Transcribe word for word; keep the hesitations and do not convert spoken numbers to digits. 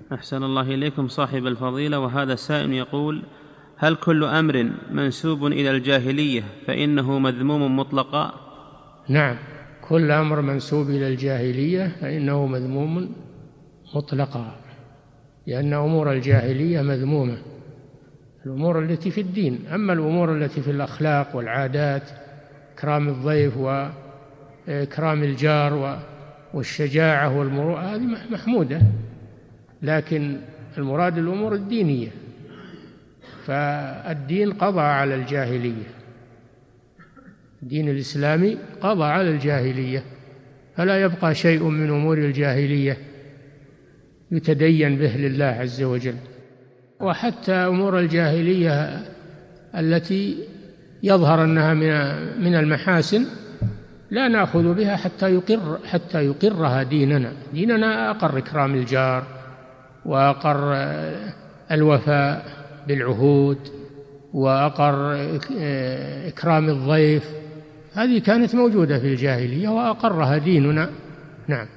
أحسن الله إليكم صاحب الفضيلة. وهذا سائل يقول: هل كل أمر منسوب إلى الجاهلية فإنه مذموم مطلقا؟ نعم، كل أمر منسوب إلى الجاهلية فإنه مذموم مطلقا، لأن أمور الجاهلية مذمومة، الأمور التي في الدين. أما الأمور التي في الأخلاق والعادات، إكرام الضيف وإكرام الجار والشجاعة والمروءة، هذه محمودة، لكن المراد الأمور الدينية. فالدين قضى على الجاهلية، الدين الإسلامي قضى على الجاهلية، فلا يبقى شيء من أمور الجاهلية يتدين به لله عز وجل. وحتى أمور الجاهلية التي يظهر أنها من المحاسن لا نأخذ بها حتى يقر حتى يقرها ديننا. ديننا أقر إكرام الجار وأقر الوفاء بالعهود وأقر إكرام الضيف، هذه كانت موجودة في الجاهلية وأقرها ديننا. نعم.